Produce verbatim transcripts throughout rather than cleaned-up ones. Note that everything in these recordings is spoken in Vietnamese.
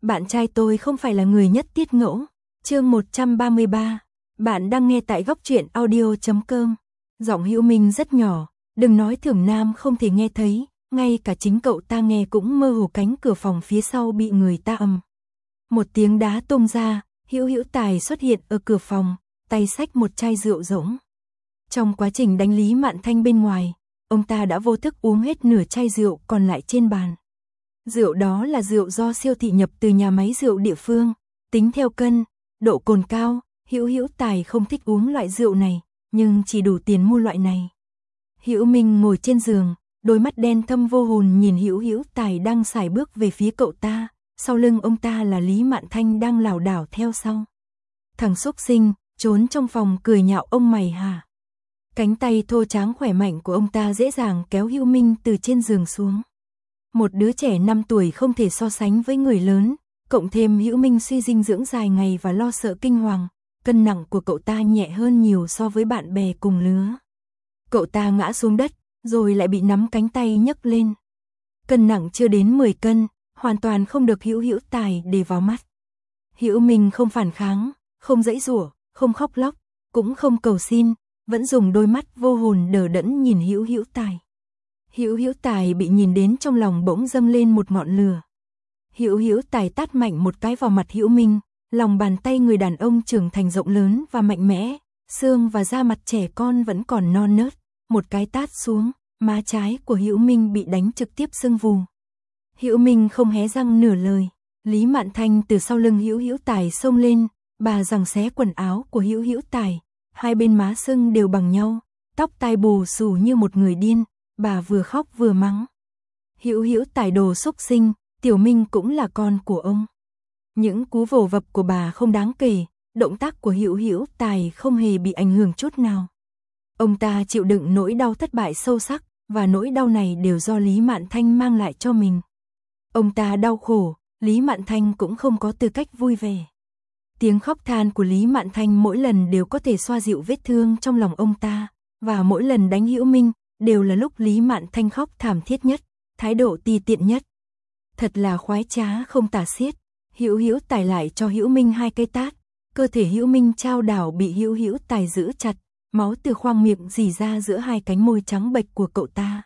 Bạn trai tôi không phải là người nhất tiết ngẫu. Chương một trăm ba mươi ba. Bạn đang nghe tại góc truyện audio chấm com. Giọng Hữu Minh rất nhỏ, đừng nói Thưởng Nam không thể nghe thấy, ngay cả chính cậu ta nghe cũng mơ hồ. Cánh cửa phòng phía sau bị người ta ầm một tiếng đá tung ra, Hữu Hữu Tài xuất hiện ở cửa phòng, tay xách một chai rượu rỗng. Trong quá trình đánh Lý Mạn Thanh bên ngoài, ông ta đã vô thức uống hết nửa chai rượu còn lại trên bàn. Rượu đó là rượu do siêu thị nhập từ nhà máy rượu địa phương, tính theo cân, độ cồn cao. Hữu Hữu Tài không thích uống loại rượu này, nhưng chỉ đủ tiền mua loại này. Hữu Minh ngồi trên giường, đôi mắt đen thâm vô hồn nhìn Hữu Hữu Tài đang sải bước về phía cậu ta, sau lưng ông ta là Lý Mạn Thanh đang lảo đảo theo sau. Thằng xúc sinh, trốn trong phòng cười nhạo ông mày hả? Cánh tay thô tráng khỏe mạnh của ông ta dễ dàng kéo Hữu Minh từ trên giường xuống. Một đứa trẻ năm tuổi không thể so sánh với người lớn, cộng thêm Hữu Minh suy dinh dưỡng dài ngày và lo sợ kinh hoàng, cân nặng của cậu ta nhẹ hơn nhiều so với bạn bè cùng lứa. Cậu ta ngã xuống đất, rồi lại bị nắm cánh tay nhấc lên. Cân nặng chưa đến mười cân, hoàn toàn không được Hữu Hữu Tài để vào mắt. Hữu Minh không phản kháng, không giãy giụa, không khóc lóc, cũng không cầu xin, vẫn dùng đôi mắt vô hồn đờ đẫn nhìn Hữu Hữu Tài. Hữu Hữu Tài bị nhìn đến trong lòng bỗng dâng lên một ngọn lửa. Hữu Hữu Tài tát mạnh một cái vào mặt Hữu Minh, lòng bàn tay người đàn ông trưởng thành rộng lớn và mạnh mẽ, xương và da mặt trẻ con vẫn còn non nớt, một cái tát xuống, má trái của Hữu Minh bị đánh trực tiếp sưng vù. Hữu Minh không hé răng nửa lời. Lý Mạn Thanh từ sau lưng Hữu Hữu Tài xông lên, bà giằng xé quần áo của Hữu Hữu Tài, hai bên má sưng đều bằng nhau, tóc tai bù xù như một người điên, bà vừa khóc vừa mắng. Hữu Hữu Tài đồ xúc sinh, Tiểu Minh cũng là con của ông. Những cú vồ vập của bà không đáng kể, động tác của Hữu Hữu Tài không hề bị ảnh hưởng chút nào. Ông ta chịu đựng nỗi đau thất bại sâu sắc, và nỗi đau này đều do Lý Mạn Thanh mang lại cho mình. Ông ta đau khổ, Lý Mạn Thanh cũng không có tư cách vui vẻ. Tiếng khóc than của Lý Mạn Thanh mỗi lần đều có thể xoa dịu vết thương trong lòng ông ta, và mỗi lần đánh Hữu Minh đều là lúc Lý Mạn Thanh khóc thảm thiết nhất, thái độ ti tiện nhất. Thật là khoái trá không tả xiết. Hữu Hữu Tài lại cho Hữu Minh hai cái tát, cơ thể Hữu Minh chao đảo bị Hữu Hữu Tài giữ chặt, máu từ khoang miệng rỉ ra giữa hai cánh môi trắng bệch của cậu ta.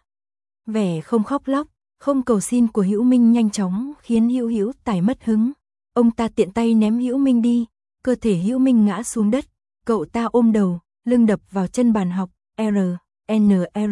Vẻ không khóc lóc, không cầu xin của Hữu Minh nhanh chóng khiến Hữu Hữu Tài mất hứng. Ông ta tiện tay ném Hữu Minh đi, cơ thể Hữu Minh ngã xuống đất, cậu ta ôm đầu, lưng đập vào chân bàn học, R, N R.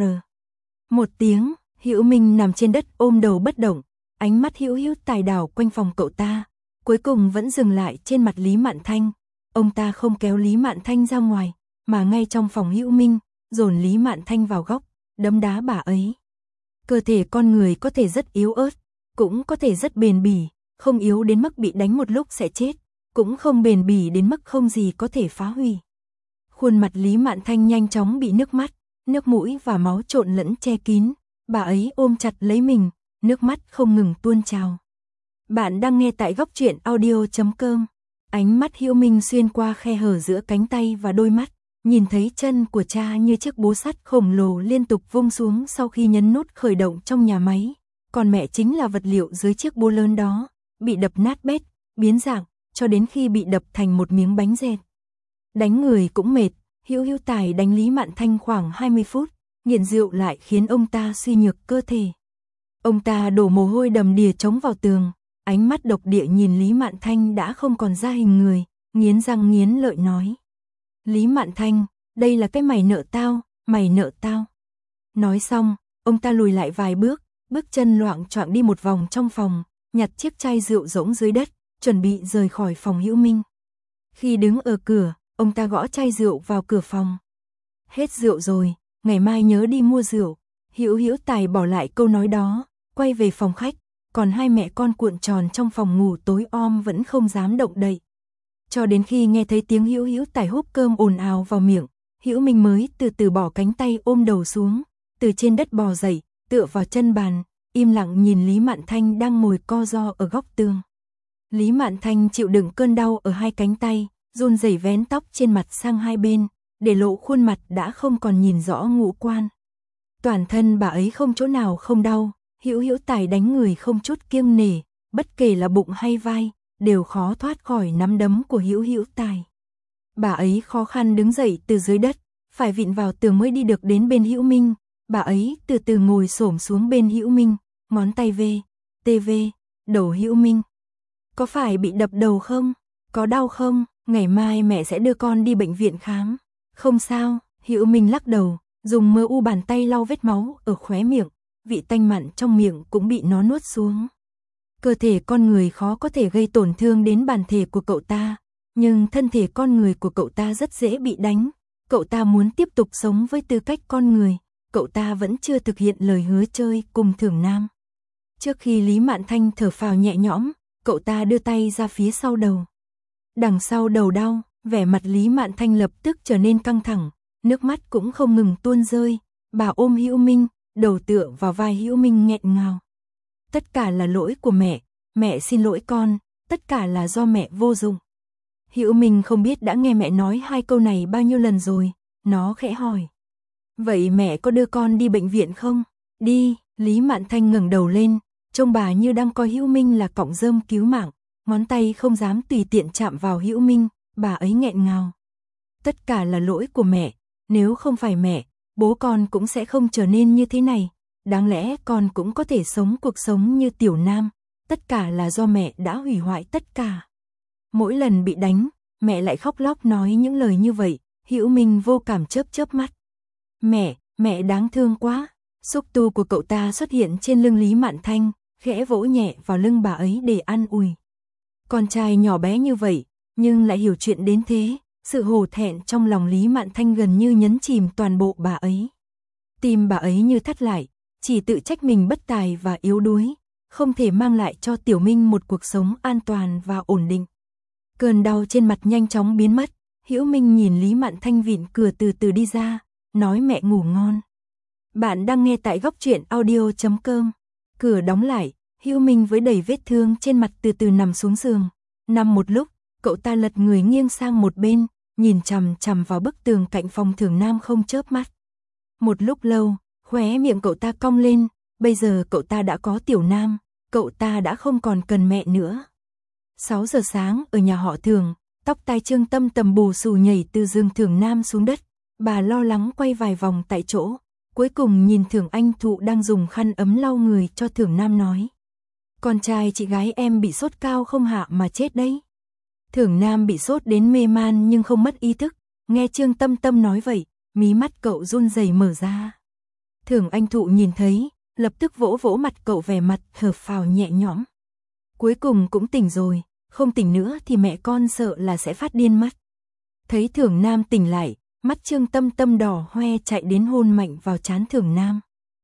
Một tiếng, Hữu Minh nằm trên đất ôm đầu bất động, ánh mắt Hữu Hữu Tài đảo quanh phòng cậu ta, cuối cùng vẫn dừng lại trên mặt Lý Mạn Thanh. Ông ta không kéo Lý Mạn Thanh ra ngoài, mà ngay trong phòng Hữu Minh, dồn Lý Mạn Thanh vào góc, đấm đá bà ấy. Cơ thể con người có thể rất yếu ớt, cũng có thể rất bền bỉ, không yếu đến mức bị đánh một lúc sẽ chết, cũng không bền bỉ đến mức không gì có thể phá hủy. Khuôn mặt Lý Mạn Thanh nhanh chóng bị nước mắt, nước mũi và máu trộn lẫn che kín, bà ấy ôm chặt lấy mình, nước mắt không ngừng tuôn trào. Bạn đang nghe tại góc truyện audio chấm com. Ánh mắt Hữu Minh xuyên qua khe hở giữa cánh tay và đôi mắt, nhìn thấy chân của cha như chiếc búa sắt khổng lồ liên tục vung xuống sau khi nhấn nút khởi động trong nhà máy, còn mẹ chính là vật liệu dưới chiếc búa lớn đó, bị đập nát bét, biến dạng, cho đến khi bị đập thành một miếng bánh dẹt. Đánh người cũng mệt, Hữu Hữu Tài đánh Lý Mạn Thanh khoảng hai mươi phút, nghiện rượu lại khiến ông ta suy nhược cơ thể. Ông ta đổ mồ hôi đầm đìa chống vào tường, ánh mắt độc địa nhìn Lý Mạn Thanh đã không còn ra hình người, nghiến răng nghiến lợi nói. Lý Mạn Thanh, đây là cái mày nợ tao, mày nợ tao. Nói xong, ông ta lùi lại vài bước, bước chân loạng choạng đi một vòng trong phòng, nhặt chiếc chai rượu rỗng dưới đất, chuẩn bị rời khỏi phòng Hữu Minh. Khi đứng ở cửa, ông ta gõ chai rượu vào cửa phòng. Hết rượu rồi, ngày mai nhớ đi mua rượu. Hữu Hữu Tài bỏ lại câu nói đó, quay về phòng khách, còn hai mẹ con cuộn tròn trong phòng ngủ tối om vẫn không dám động đậy. Cho đến khi nghe thấy tiếng Hữu Hữu Tài húp cơm ồn ào vào miệng, Hữu Minh mới từ từ bỏ cánh tay ôm đầu xuống, từ trên đất bò dậy, tựa vào chân bàn, im lặng nhìn Lý Mạn Thanh đang ngồi co ro ở góc tường. Lý Mạn Thanh chịu đựng cơn đau ở hai cánh tay, run rẩy vén tóc trên mặt sang hai bên, để lộ khuôn mặt đã không còn nhìn rõ ngũ quan. Toàn thân bà ấy không chỗ nào không đau, Hữu Hữu Tài đánh người không chút kiêng nể, bất kể là bụng hay vai, đều khó thoát khỏi nắm đấm của Hữu Hữu Tài. Bà ấy khó khăn đứng dậy từ dưới đất, phải vịn vào tường mới đi được đến bên Hữu Minh. Bà ấy từ từ ngồi xổm xuống bên Hữu Minh, ngón tay về, tê vê, đầu Hữu Minh. Có phải bị đập đầu không? Có đau không? Ngày mai mẹ sẽ đưa con đi bệnh viện khám. Không sao, Hữu Minh lắc đầu, dùng mơ u bàn tay lau vết máu ở khóe miệng, vị tanh mặn trong miệng cũng bị nó nuốt xuống. Cơ thể con người khó có thể gây tổn thương đến bản thể của cậu ta, nhưng thân thể con người của cậu ta rất dễ bị đánh. Cậu ta muốn tiếp tục sống với tư cách con người, cậu ta vẫn chưa thực hiện lời hứa chơi cùng Thưởng Nam. Trước khi Lý Mạn Thanh thở phào nhẹ nhõm, cậu ta đưa tay ra phía sau đầu. Đằng sau đầu đau, vẻ mặt Lý Mạn Thanh lập tức trở nên căng thẳng, nước mắt cũng không ngừng tuôn rơi. Bà ôm Hữu Minh, đầu tựa vào vai Hữu Minh nghẹn ngào. Tất cả là lỗi của mẹ, mẹ xin lỗi con, tất cả là do mẹ vô dụng. Hữu Minh không biết đã nghe mẹ nói hai câu này bao nhiêu lần rồi, nó khẽ hỏi. Vậy mẹ có đưa con đi bệnh viện không? Đi, Lý Mạn Thanh ngẩng đầu lên, trông bà như đang coi Hữu Minh là cọng rơm cứu mạng, ngón tay không dám tùy tiện chạm vào Hữu Minh, bà ấy nghẹn ngào. Tất cả là lỗi của mẹ, nếu không phải mẹ, bố con cũng sẽ không trở nên như thế này, đáng lẽ con cũng có thể sống cuộc sống như Tiểu Nam, tất cả là do mẹ đã hủy hoại tất cả. Mỗi lần bị đánh, mẹ lại khóc lóc nói những lời như vậy, Hữu Minh vô cảm chớp chớp mắt. Mẹ, mẹ đáng thương quá. Xúc tu của cậu ta xuất hiện trên lưng Lý Mạn Thanh, khẽ vỗ nhẹ vào lưng bà ấy để an ủi. Con trai nhỏ bé như vậy, nhưng lại hiểu chuyện đến thế, sự hổ thẹn trong lòng Lý Mạn Thanh gần như nhấn chìm toàn bộ bà ấy. Tim bà ấy như thắt lại, chỉ tự trách mình bất tài và yếu đuối, không thể mang lại cho Tiểu Minh một cuộc sống an toàn và ổn định. Cơn đau trên mặt nhanh chóng biến mất, Hữu Minh nhìn Lý Mạn Thanh vịn cửa từ từ đi ra, nói mẹ ngủ ngon. Bạn đang nghe tại góc truyện audio chấm com. Cửa đóng lại, Hữu Minh với đầy vết thương trên mặt từ từ nằm xuống giường. Nằm một lúc, cậu ta lật người nghiêng sang một bên, nhìn chằm chằm vào bức tường cạnh phòng Thưởng Nam không chớp mắt. Một lúc lâu, khóe miệng cậu ta cong lên, bây giờ cậu ta đã có Tiểu Nam, cậu ta đã không còn cần mẹ nữa. sáu giờ sáng ở nhà họ Thưởng, tóc tai Trương Tâm tầm bù xù nhảy từ giường Thưởng Nam xuống đất, bà lo lắng quay vài vòng tại chỗ, cuối cùng nhìn Thưởng Anh Thụ đang dùng khăn ấm lau người cho Thưởng Nam nói. Con trai chị gái em bị sốt cao không hạ mà chết đấy. Thưởng Nam bị sốt đến mê man nhưng không mất ý thức, nghe Trương Tâm Tâm nói vậy, mí mắt cậu run rẩy mở ra. Thưởng Anh Thụ nhìn thấy, lập tức vỗ vỗ mặt cậu, vẻ mặt thở phào nhẹ nhõm. Cuối cùng cũng tỉnh rồi, không tỉnh nữa thì mẹ con sợ là sẽ phát điên mất. Thấy Thưởng Nam tỉnh lại, mắt Trương Tâm Tâm đỏ hoe chạy đến hôn mạnh vào trán Thưởng Nam.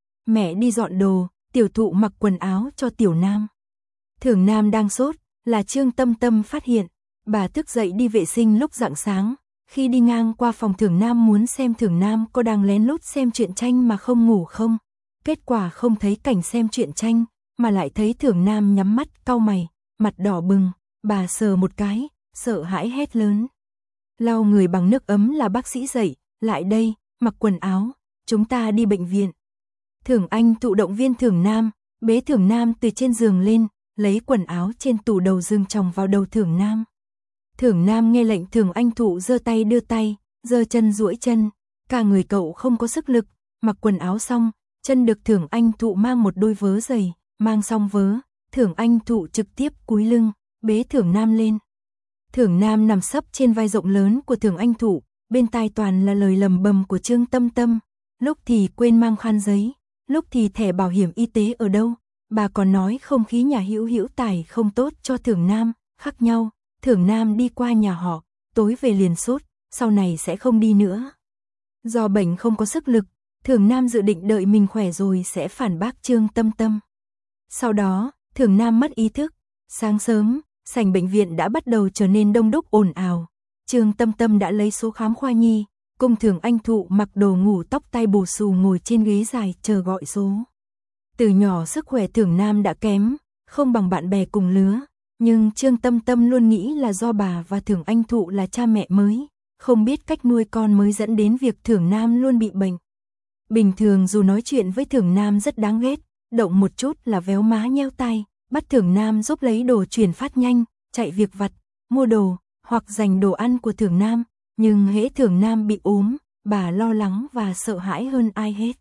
Mẹ đi dọn đồ, Tiểu Thụ mặc quần áo cho Tiểu Nam. Thưởng Nam đang sốt, là Trương Tâm Tâm phát hiện. Bà thức dậy đi vệ sinh lúc rạng sáng, khi đi ngang qua phòng Thưởng Nam muốn xem Thưởng Nam có đang lén lút xem truyện tranh mà không ngủ không. Kết quả không thấy cảnh xem truyện tranh, mà lại thấy Thưởng Nam nhắm mắt cau mày, mặt đỏ bừng, bà sờ một cái, sợ hãi hét lớn. Lau người bằng nước ấm là bác sĩ dậy, lại đây, mặc quần áo, chúng ta đi bệnh viện. Thưởng Anh Thụ động viên Thưởng Nam, bế Thưởng Nam từ trên giường lên, lấy quần áo trên tủ đầu giường chồng vào đầu Thưởng Nam. Thưởng Nam nghe lệnh Thưởng Anh Thụ giơ tay đưa tay, giơ chân duỗi chân, cả người cậu không có sức lực, mặc quần áo xong, chân được Thưởng Anh Thụ mang một đôi vớ giày, mang xong vớ, Thưởng Anh Thụ trực tiếp cúi lưng, bế Thưởng Nam lên. Thưởng Nam nằm sấp trên vai rộng lớn của Thưởng Anh Thụ, bên tai toàn là lời lầm bầm của Trương Tâm Tâm, lúc thì quên mang khăn giấy, lúc thì thẻ bảo hiểm y tế ở đâu, bà còn nói không khí nhà Hữu Hữu Tài không tốt cho Thưởng Nam, khác nhau. Thưởng Nam đi qua nhà họ, tối về liền sốt, sau này sẽ không đi nữa. Do bệnh không có sức lực, Thưởng Nam dự định đợi mình khỏe rồi sẽ phản bác Trương Tâm Tâm. Sau đó, Thưởng Nam mất ý thức. Sáng sớm, sảnh bệnh viện đã bắt đầu trở nên đông đúc ồn ào. Trương Tâm Tâm đã lấy số khám khoa nhi, cùng Thưởng Anh Thụ mặc đồ ngủ tóc tai bù xù ngồi trên ghế dài chờ gọi số. Từ nhỏ sức khỏe Thưởng Nam đã kém, không bằng bạn bè cùng lứa. Nhưng Trương Tâm Tâm luôn nghĩ là do bà và Thưởng Anh Thụ là cha mẹ mới, không biết cách nuôi con mới dẫn đến việc Thưởng Nam luôn bị bệnh. Bình thường dù nói chuyện với Thưởng Nam rất đáng ghét, động một chút là véo má nheo tai, bắt Thưởng Nam giúp lấy đồ chuyển phát nhanh, chạy việc vặt, mua đồ, hoặc giành đồ ăn của Thưởng Nam, nhưng hễ Thưởng Nam bị ốm, bà lo lắng và sợ hãi hơn ai hết.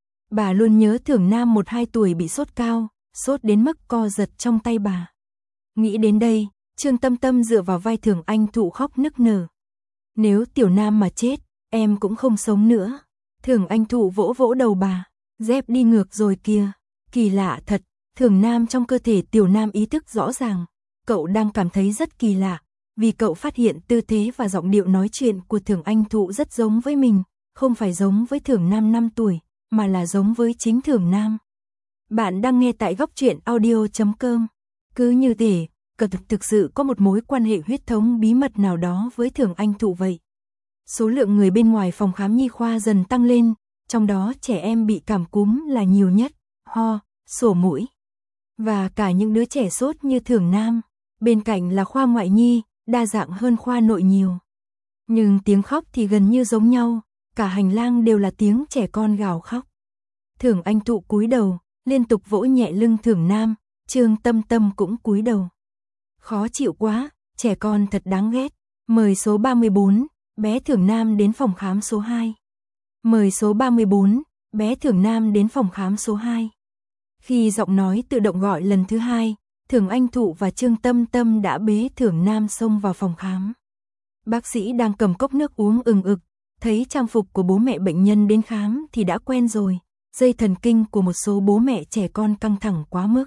Bà luôn nhớ Thưởng Nam một hai tuổi bị sốt cao, sốt đến mức co giật trong tay bà. Nghĩ đến đây, Trương Tâm Tâm dựa vào vai Thưởng Anh Thụ khóc nức nở. Nếu Tiểu Nam mà chết, em cũng không sống nữa. Thưởng Anh Thụ vỗ vỗ đầu bà, dép đi ngược rồi kìa. Kỳ lạ thật, Thưởng Nam trong cơ thể Tiểu Nam ý thức rõ ràng. Cậu đang cảm thấy rất kỳ lạ, vì cậu phát hiện tư thế và giọng điệu nói chuyện của Thưởng Anh Thụ rất giống với mình, không phải giống với Thưởng Nam năm tuổi, mà là giống với chính Thưởng Nam. Bạn đang nghe tại góc truyện audio chấm com. Cứ như thể, cậu thực, thực sự có một mối quan hệ huyết thống bí mật nào đó với Thưởng Anh Thụ vậy. Số lượng người bên ngoài phòng khám nhi khoa dần tăng lên, trong đó trẻ em bị cảm cúm là nhiều nhất, ho, sổ mũi. Và cả những đứa trẻ sốt như Thưởng Nam. Bên cạnh là khoa ngoại nhi, đa dạng hơn khoa nội nhiều. Nhưng tiếng khóc thì gần như giống nhau, cả hành lang đều là tiếng trẻ con gào khóc. Thưởng Anh Thụ cúi đầu, liên tục vỗ nhẹ lưng Thưởng Nam, Trương Tâm Tâm cũng cúi đầu. Khó chịu quá, trẻ con thật đáng ghét. Mời số ba mươi bốn, bé Thưởng Nam đến phòng khám số hai. Mời số ba mươi bốn, bé Thưởng Nam đến phòng khám số hai. Khi giọng nói tự động gọi lần thứ hai, Thưởng Anh Thụ và Trương Tâm Tâm đã bế Thưởng Nam xông vào phòng khám. Bác sĩ đang cầm cốc nước uống ừng ực, thấy trang phục của bố mẹ bệnh nhân đến khám thì đã quen rồi, dây thần kinh của một số bố mẹ trẻ con căng thẳng quá mức.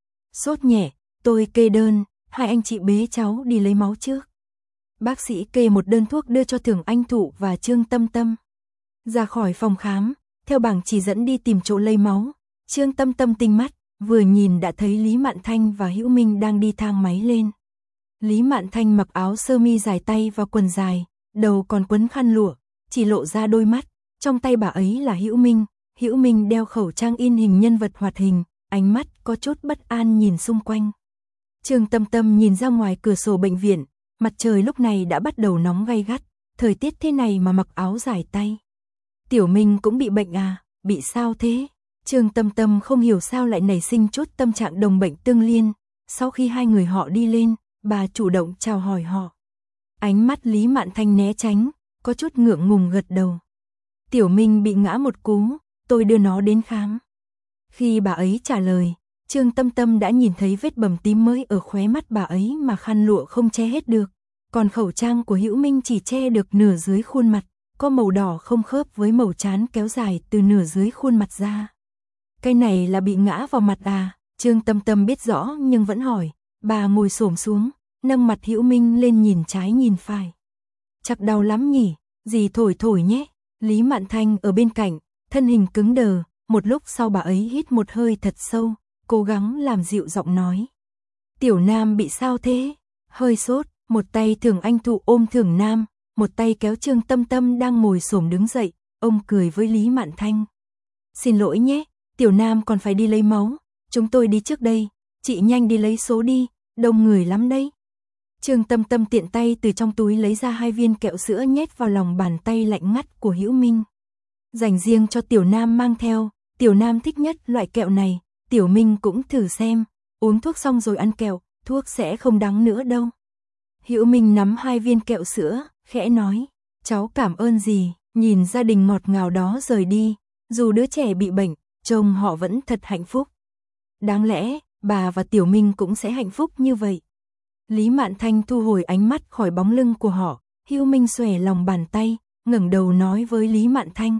Sốt nhẹ, tôi kê đơn, hai anh chị bế cháu đi lấy máu trước. Bác sĩ kê một đơn thuốc đưa cho Thưởng Anh Thụ và Trương Tâm Tâm. Ra khỏi phòng khám, theo bảng chỉ dẫn đi tìm chỗ lấy máu, Trương Tâm Tâm tinh mắt, vừa nhìn đã thấy Lý Mạn Thanh và Hữu Minh đang đi thang máy lên. Lý Mạn Thanh mặc áo sơ mi dài tay và quần dài, đầu còn quấn khăn lụa, chỉ lộ ra đôi mắt, trong tay bà ấy là Hữu Minh, Hữu Minh đeo khẩu trang in hình nhân vật hoạt hình, ánh mắt có chút bất an nhìn xung quanh. Trương Tâm Tâm nhìn ra ngoài cửa sổ bệnh viện, mặt trời lúc này đã bắt đầu nóng gay gắt, thời tiết thế này mà mặc áo dài tay. Tiểu Minh cũng bị bệnh à, bị sao thế? Trương Tâm Tâm không hiểu sao lại nảy sinh chút tâm trạng đồng bệnh tương liên, sau khi hai người họ đi lên, bà chủ động chào hỏi họ. Ánh mắt Lý Mạn Thanh né tránh, có chút ngượng ngùng gật đầu. Tiểu Minh bị ngã một cú, tôi đưa nó đến khám. Khi bà ấy trả lời, Trương Tâm Tâm đã nhìn thấy vết bầm tím mới ở khóe mắt bà ấy mà khăn lụa không che hết được, còn khẩu trang của Hữu Minh chỉ che được nửa dưới khuôn mặt, có màu đỏ không khớp với màu trán kéo dài từ nửa dưới khuôn mặt ra. Cái này là bị ngã vào mặt à? Trương Tâm Tâm biết rõ nhưng vẫn hỏi. Bà ngồi xổm xuống, nâng mặt Hữu Minh lên nhìn trái nhìn phải. Chắc đau lắm nhỉ, dì thổi thổi nhé. Lý Mạn Thanh ở bên cạnh, thân hình cứng đờ, một lúc sau bà ấy hít một hơi thật sâu, cố gắng làm dịu giọng nói. Tiểu Nam bị sao thế? Hơi sốt, một tay Thưởng Anh Thụ ôm Thưởng Nam, một tay kéo Trương Tâm Tâm đang ngồi xổm đứng dậy, ông cười với Lý Mạn Thanh. Xin lỗi nhé, Tiểu Nam còn phải đi lấy máu, chúng tôi đi trước đây, chị nhanh đi lấy số đi, đông người lắm đấy. Trương Tâm Tâm tiện tay từ trong túi lấy ra hai viên kẹo sữa nhét vào lòng bàn tay lạnh ngắt của Hữu Minh. Dành riêng cho Tiểu Nam mang theo, Tiểu Nam thích nhất loại kẹo này, Tiểu Minh cũng thử xem, uống thuốc xong rồi ăn kẹo, thuốc sẽ không đắng nữa đâu. Hữu Minh nắm hai viên kẹo sữa, khẽ nói, cháu cảm ơn dì, nhìn gia đình ngọt ngào đó rời đi, dù đứa trẻ bị bệnh, trông họ vẫn thật hạnh phúc. Đáng lẽ, bà và Tiểu Minh cũng sẽ hạnh phúc như vậy. Lý Mạn Thanh thu hồi ánh mắt khỏi bóng lưng của họ, Hữu Minh xòe lòng bàn tay, ngẩng đầu nói với Lý Mạn Thanh.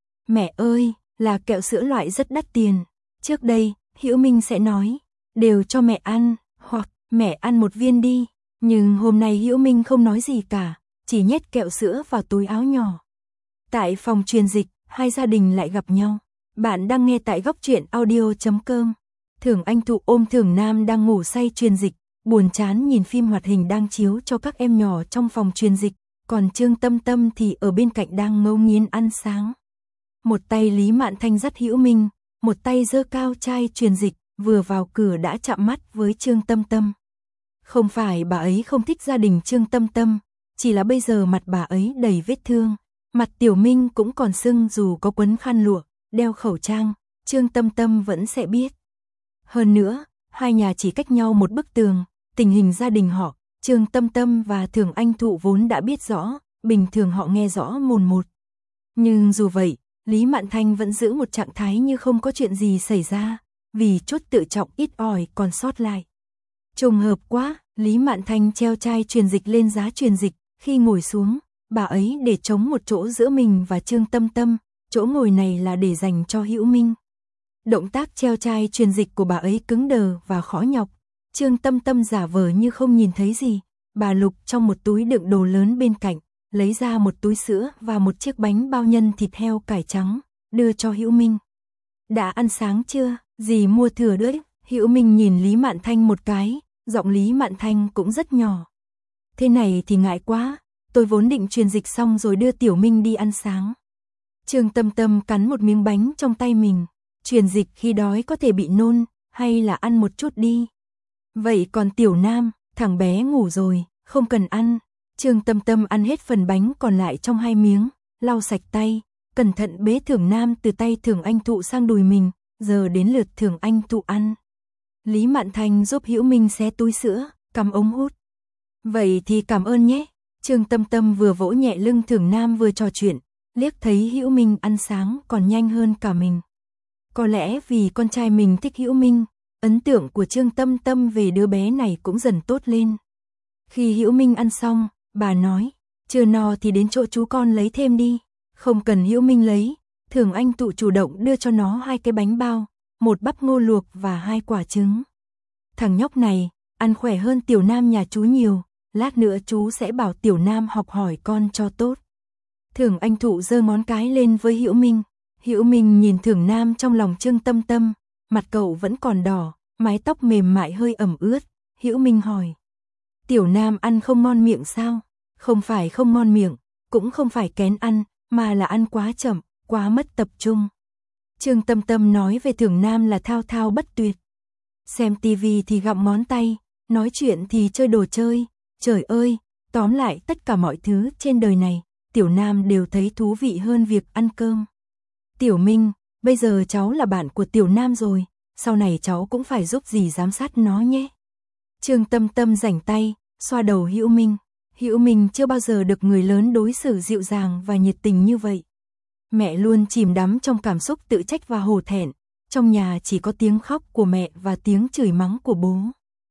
Mẹ ơi, là kẹo sữa loại rất đắt tiền. Trước đây, Hữu Minh sẽ nói, đều cho mẹ ăn, hoặc mẹ ăn một viên đi. Nhưng hôm nay Hữu Minh không nói gì cả, chỉ nhét kẹo sữa vào túi áo nhỏ. Tại phòng truyền dịch, hai gia đình lại gặp nhau. Bạn đang nghe tại góc truyện audio chấm com. Thưởng Anh Thụ ôm Thưởng Nam đang ngủ say truyền dịch, buồn chán nhìn phim hoạt hình đang chiếu cho các em nhỏ trong phòng truyền dịch, còn Trương Tâm Tâm thì ở bên cạnh đang ngấu nghiến ăn sáng. Một tay Lý Mạn Thanh dắt Hữu Minh, một tay giơ cao chai truyền dịch, vừa vào cửa đã chạm mắt với Trương Tâm Tâm. Không phải bà ấy không thích gia đình Trương Tâm Tâm, chỉ là bây giờ mặt bà ấy đầy vết thương, mặt Tiểu Minh cũng còn sưng dù có quấn khăn lụa, đeo khẩu trang, Trương Tâm Tâm vẫn sẽ biết. Hơn nữa, hai nhà chỉ cách nhau một bức tường, tình hình gia đình họ, Trương Tâm Tâm và Thường Anh Thụ vốn đã biết rõ, bình thường họ nghe rõ mồn một. Nhưng dù vậy, Lý Mạn Thanh vẫn giữ một trạng thái như không có chuyện gì xảy ra, vì chút tự trọng ít ỏi còn sót lại. Trùng hợp quá, Lý Mạn Thanh treo chai truyền dịch lên giá truyền dịch, khi ngồi xuống, bà ấy để trống một chỗ giữa mình và Trương Tâm Tâm, chỗ ngồi này là để dành cho Hữu Minh. Động tác treo chai truyền dịch của bà ấy cứng đờ và khó nhọc, Trương Tâm Tâm giả vờ như không nhìn thấy gì, bà lục trong một túi đựng đồ lớn bên cạnh, lấy ra một túi sữa và một chiếc bánh bao nhân thịt heo cải trắng, đưa cho Hữu Minh. Đã ăn sáng chưa, dì mua thừa đấy. Hữu Minh nhìn Lý Mạn Thanh một cái, giọng Lý Mạn Thanh cũng rất nhỏ. Thế này thì ngại quá, tôi vốn định truyền dịch xong rồi đưa Tiểu Minh đi ăn sáng. Trương Tâm Tâm cắn một miếng bánh trong tay mình, truyền dịch khi đói có thể bị nôn, hay là ăn một chút đi. Vậy còn Tiểu Nam, thằng bé ngủ rồi, không cần ăn. Trương Tâm Tâm ăn hết phần bánh còn lại trong hai miếng, lau sạch tay, cẩn thận bế Thường Nam từ tay Thường Anh Thụ sang đùi mình, giờ đến lượt Thường Anh Thụ ăn. Lý Mạn Thanh giúp Hữu Minh xé túi sữa, cắm ống hút. Vậy thì cảm ơn nhé. Trương Tâm Tâm vừa vỗ nhẹ lưng Thường Nam vừa trò chuyện, liếc thấy Hữu Minh ăn sáng còn nhanh hơn cả mình. Có lẽ vì con trai mình thích Hữu Minh, ấn tượng của Trương Tâm Tâm về đứa bé này cũng dần tốt lên. Khi Hữu Minh ăn xong, bà nói, chưa no thì đến chỗ chú con lấy thêm đi. Không cần Hữu Minh lấy, Thường Anh Thụ chủ động đưa cho nó hai cái bánh bao, một bắp ngô luộc và hai quả trứng. Thằng nhóc này, ăn khỏe hơn Tiểu Nam nhà chú nhiều, lát nữa chú sẽ bảo Tiểu Nam học hỏi con cho tốt. Thường Anh Thụ giơ ngón cái lên với Hữu Minh. Hữu Minh nhìn Thường Nam trong lòng Trương Tâm Tâm, mặt cậu vẫn còn đỏ, mái tóc mềm mại hơi ẩm ướt. Hữu Minh hỏi, Tiểu Nam ăn không ngon miệng sao? Không phải không ngon miệng, cũng không phải kén ăn, mà là ăn quá chậm, quá mất tập trung. Trương Tâm Tâm nói về Thường Nam là thao thao bất tuyệt. Xem tivi thì gặm ngón tay, nói chuyện thì chơi đồ chơi. Trời ơi, tóm lại tất cả mọi thứ trên đời này, Tiểu Nam đều thấy thú vị hơn việc ăn cơm. Tiểu Minh, bây giờ cháu là bạn của Tiểu Nam rồi, sau này cháu cũng phải giúp dì giám sát nó nhé. Trương Tâm Tâm rảnh tay, xoa đầu Hữu Minh. Hữu Minh chưa bao giờ được người lớn đối xử dịu dàng và nhiệt tình như vậy. Mẹ luôn chìm đắm trong cảm xúc tự trách và hổ thẹn, trong nhà chỉ có tiếng khóc của mẹ và tiếng chửi mắng của bố.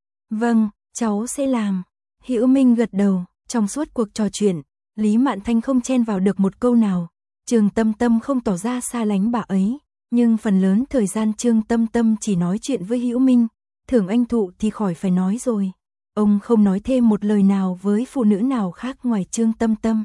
Vâng, cháu sẽ làm. Hữu Minh gật đầu, trong suốt cuộc trò chuyện, Lý Mạn Thanh không chen vào được một câu nào. Trương Tâm Tâm không tỏ ra xa lánh bà ấy, nhưng phần lớn thời gian Trương Tâm Tâm chỉ nói chuyện với Hữu Minh, Thường Anh Thụ thì khỏi phải nói rồi. Ông không nói thêm một lời nào với phụ nữ nào khác ngoài Trương Tâm Tâm.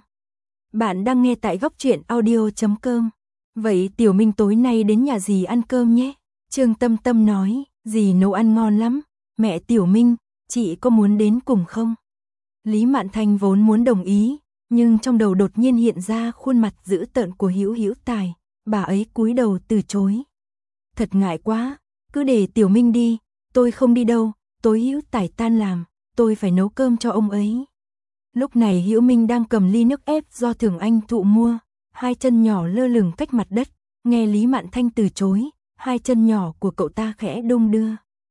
Bạn đang nghe tại góc truyện audio chấm com. Vậy Tiểu Minh tối nay đến nhà dì ăn cơm nhé. Trương Tâm Tâm nói, dì nấu ăn ngon lắm. Mẹ Tiểu Minh, chị có muốn đến cùng không? Lý Mạn Thanh vốn muốn đồng ý, nhưng trong đầu đột nhiên hiện ra khuôn mặt dữ tợn của Hữu Hữu Tài. Bà ấy cúi đầu từ chối. Thật ngại quá, cứ để Tiểu Minh đi, tôi không đi đâu. Tối Hữu Tài tan làm, tôi phải nấu cơm cho ông ấy. Lúc này Hữu Minh đang cầm ly nước ép do Thường Anh Thụ mua, hai chân nhỏ lơ lửng cách mặt đất, nghe Lý Mạn Thanh từ chối, hai chân nhỏ của cậu ta khẽ đung đưa.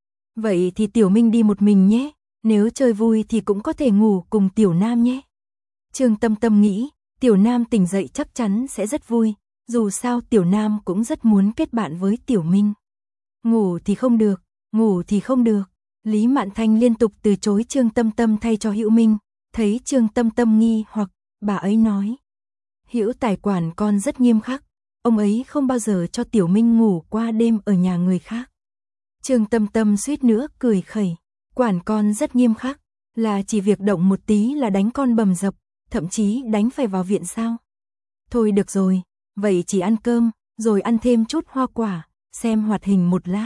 Vậy thì Tiểu Minh đi một mình nhé, nếu chơi vui thì cũng có thể ngủ cùng Tiểu Nam nhé. Trương Tâm Tâm nghĩ, Tiểu Nam tỉnh dậy chắc chắn sẽ rất vui, dù sao Tiểu Nam cũng rất muốn kết bạn với Tiểu Minh. Ngủ thì không được, ngủ thì không được. Lý Mạn Thanh liên tục từ chối Trương Tâm Tâm thay cho Hữu Minh. Thấy Trương Tâm Tâm nghi hoặc, bà ấy nói, Hữu Tài quản con rất nghiêm khắc, ông ấy không bao giờ cho Tiểu Minh ngủ qua đêm ở nhà người khác. Trương Tâm Tâm suýt nữa cười khẩy, quản con rất nghiêm khắc, là chỉ việc động một tí là đánh con bầm dập, thậm chí đánh phải vào viện sao? Thôi được rồi, vậy chỉ ăn cơm, rồi ăn thêm chút hoa quả, xem hoạt hình một lát.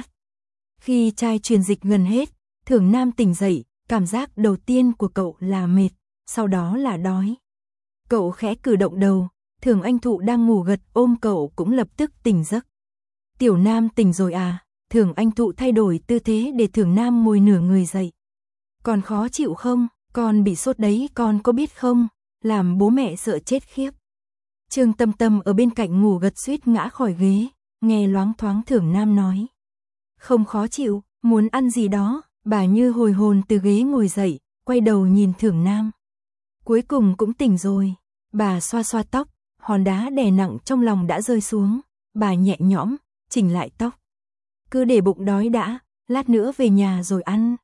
Khi chai truyền dịch gần hết, Thường Nam tỉnh dậy, cảm giác đầu tiên của cậu là mệt, sau đó là đói. Cậu khẽ cử động đầu, Thường Anh Thụ đang ngủ gật ôm cậu cũng lập tức tỉnh giấc. Tiểu Nam tỉnh rồi à? Thường Anh Thụ thay đổi tư thế để Thường Nam ngồi nửa người dậy. Còn khó chịu không? Con bị sốt đấy, con có biết không? Làm bố mẹ sợ chết khiếp. Trương Tâm Tâm ở bên cạnh ngủ gật suýt ngã khỏi ghế, nghe loáng thoáng Thường Nam nói. Không khó chịu, Muốn ăn gì đó, bà như hồi hồn từ ghế ngồi dậy, quay đầu nhìn Thưởng Nam. Cuối cùng cũng tỉnh rồi, bà xoa xoa tóc, hòn đá đè nặng trong lòng đã rơi xuống, bà nhẹ nhõm, chỉnh lại tóc. Cứ để bụng đói đã, lát nữa về nhà rồi ăn.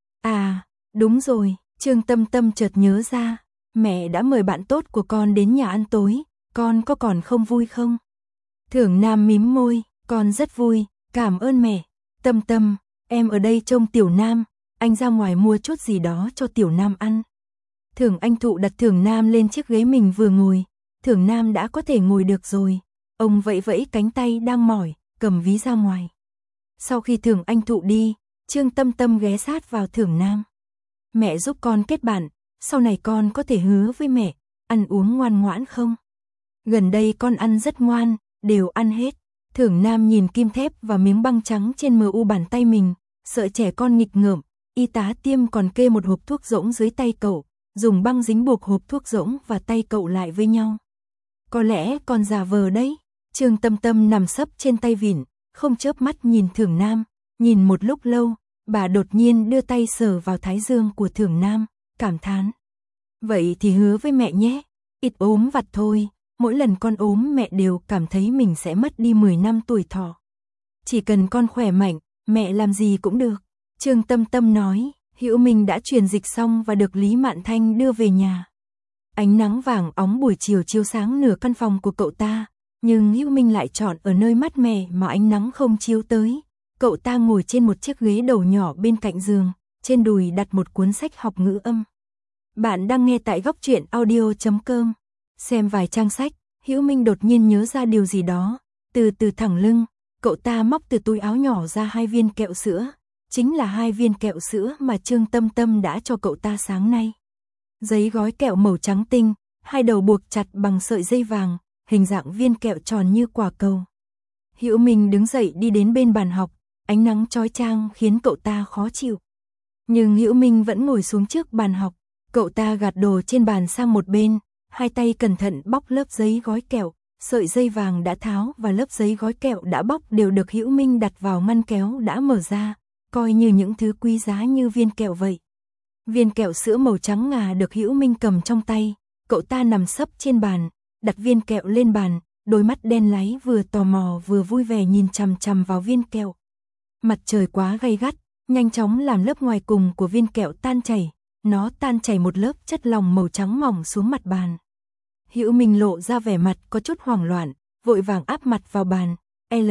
À, đúng rồi, Trương Tâm Tâm chợt nhớ ra, mẹ đã mời bạn tốt của con đến nhà ăn tối, con có còn không vui không? Thưởng Nam mím môi, con rất vui, cảm ơn mẹ. Tâm Tâm, em ở đây trông Tiểu Nam, anh ra ngoài mua chút gì đó cho Tiểu Nam ăn. Thưởng Anh Thụ đặt Thưởng Nam lên chiếc ghế mình vừa ngồi, Thưởng Nam đã có thể ngồi được rồi. Ông vẫy vẫy cánh tay đang mỏi, cầm ví ra ngoài. Sau khi Thưởng Anh Thụ đi, Trương Tâm Tâm ghé sát vào Thưởng Nam. Mẹ giúp con kết bạn, sau này con có thể hứa với mẹ, ăn uống ngoan ngoãn không? Gần đây con ăn rất ngoan, đều ăn hết. Thưởng Nam nhìn kim thép và miếng băng trắng trên mờ u bàn tay mình, sợ trẻ con nghịch ngợm, y tá Tiêm còn kê một hộp thuốc rỗng dưới tay cậu, dùng băng dính buộc hộp thuốc rỗng và tay cậu lại với nhau. Có lẽ con giả vờ đấy. Trương Tâm Tâm nằm sấp trên tay vịn, không chớp mắt nhìn Thưởng Nam, nhìn một lúc lâu, bà đột nhiên đưa tay sờ vào thái dương của Thưởng Nam, cảm thán. Vậy thì hứa với mẹ nhé, ít ốm vặt thôi, mỗi lần con ốm mẹ đều cảm thấy mình sẽ mất đi mười năm tuổi thọ. Chỉ cần con khỏe mạnh, mẹ làm gì cũng được. Trương Tâm Tâm nói, Hữu Minh đã truyền dịch xong và được Lý Mạn Thanh đưa về nhà. Ánh nắng vàng óng buổi chiều chiếu sáng nửa căn phòng của cậu ta, nhưng Hữu Minh lại chọn ở nơi mát mẻ mà ánh nắng không chiếu tới. Cậu ta ngồi trên một chiếc ghế đầu nhỏ bên cạnh giường, trên đùi đặt một cuốn sách học ngữ âm. Bạn đang nghe tại góc truyện audio chấm com. Xem vài trang sách, Hữu Minh đột nhiên nhớ ra điều gì đó, từ từ thẳng lưng, cậu ta móc từ túi áo nhỏ ra hai viên kẹo sữa, chính là hai viên kẹo sữa mà Trương Tâm Tâm đã cho cậu ta sáng nay. Giấy gói kẹo màu trắng tinh, hai đầu buộc chặt bằng sợi dây vàng, hình dạng viên kẹo tròn như quả cầu. Hữu Minh đứng dậy đi đến bên bàn học, ánh nắng chói chang khiến cậu ta khó chịu. Nhưng Hữu Minh vẫn ngồi xuống trước bàn học, cậu ta gạt đồ trên bàn sang một bên, hai tay cẩn thận bóc lớp giấy gói kẹo, sợi dây vàng đã tháo và lớp giấy gói kẹo đã bóc đều được Hữu Minh đặt vào ngăn kéo đã mở ra, coi như những thứ quý giá như viên kẹo vậy. Viên kẹo sữa màu trắng ngà được Hữu Minh cầm trong tay, cậu ta nằm sấp trên bàn, đặt viên kẹo lên bàn, đôi mắt đen láy vừa tò mò vừa vui vẻ nhìn chằm chằm vào viên kẹo. Mặt trời quá gay gắt, nhanh chóng làm lớp ngoài cùng của viên kẹo tan chảy, nó tan chảy một lớp chất lỏng màu trắng mỏng xuống mặt bàn. Hữu Minh lộ ra vẻ mặt có chút hoảng loạn, vội vàng áp mặt vào bàn, L,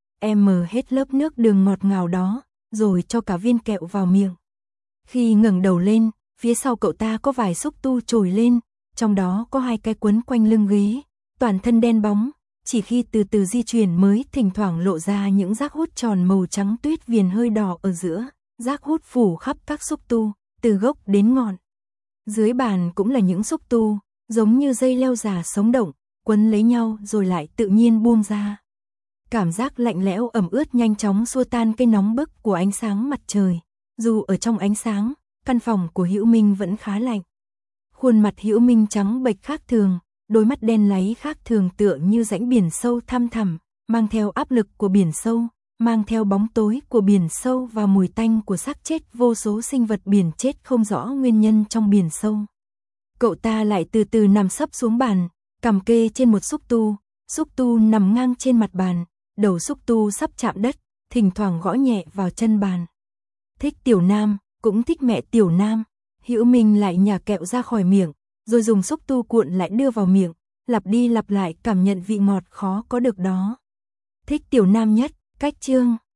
M hết lớp nước đường ngọt ngào đó, rồi cho cả viên kẹo vào miệng. Khi ngẩng đầu lên, phía sau cậu ta có vài xúc tu trồi lên, trong đó có hai cái quấn quanh lưng ghế, toàn thân đen bóng, chỉ khi từ từ di chuyển mới thỉnh thoảng lộ ra những rác hút tròn màu trắng tuyết viền hơi đỏ ở giữa, rác hút phủ khắp các xúc tu, từ gốc đến ngọn. Dưới bàn cũng là những xúc tu, giống như dây leo già sống động, quấn lấy nhau rồi lại tự nhiên buông ra. Cảm giác lạnh lẽo ẩm ướt nhanh chóng xua tan cái nóng bức của ánh sáng mặt trời. Dù ở trong ánh sáng, căn phòng của Hữu Minh vẫn khá lạnh. Khuôn mặt Hữu Minh trắng bệch khác thường, đôi mắt đen láy khác thường tựa như rãnh biển sâu thăm thẳm, mang theo áp lực của biển sâu, mang theo bóng tối của biển sâu và mùi tanh của xác chết vô số sinh vật biển chết không rõ nguyên nhân trong biển sâu. Cậu ta lại từ từ nằm sấp xuống bàn, cằm kê trên một xúc tu, xúc tu nằm ngang trên mặt bàn, đầu xúc tu sắp chạm đất, thỉnh thoảng gõ nhẹ vào chân bàn. Thích Tiểu Nam, cũng thích mẹ Tiểu Nam. Hữu Minh lại nhả kẹo ra khỏi miệng, rồi dùng xúc tu cuộn lại đưa vào miệng, lặp đi lặp lại cảm nhận vị ngọt khó có được đó. Thích Tiểu Nam nhất, cách chương.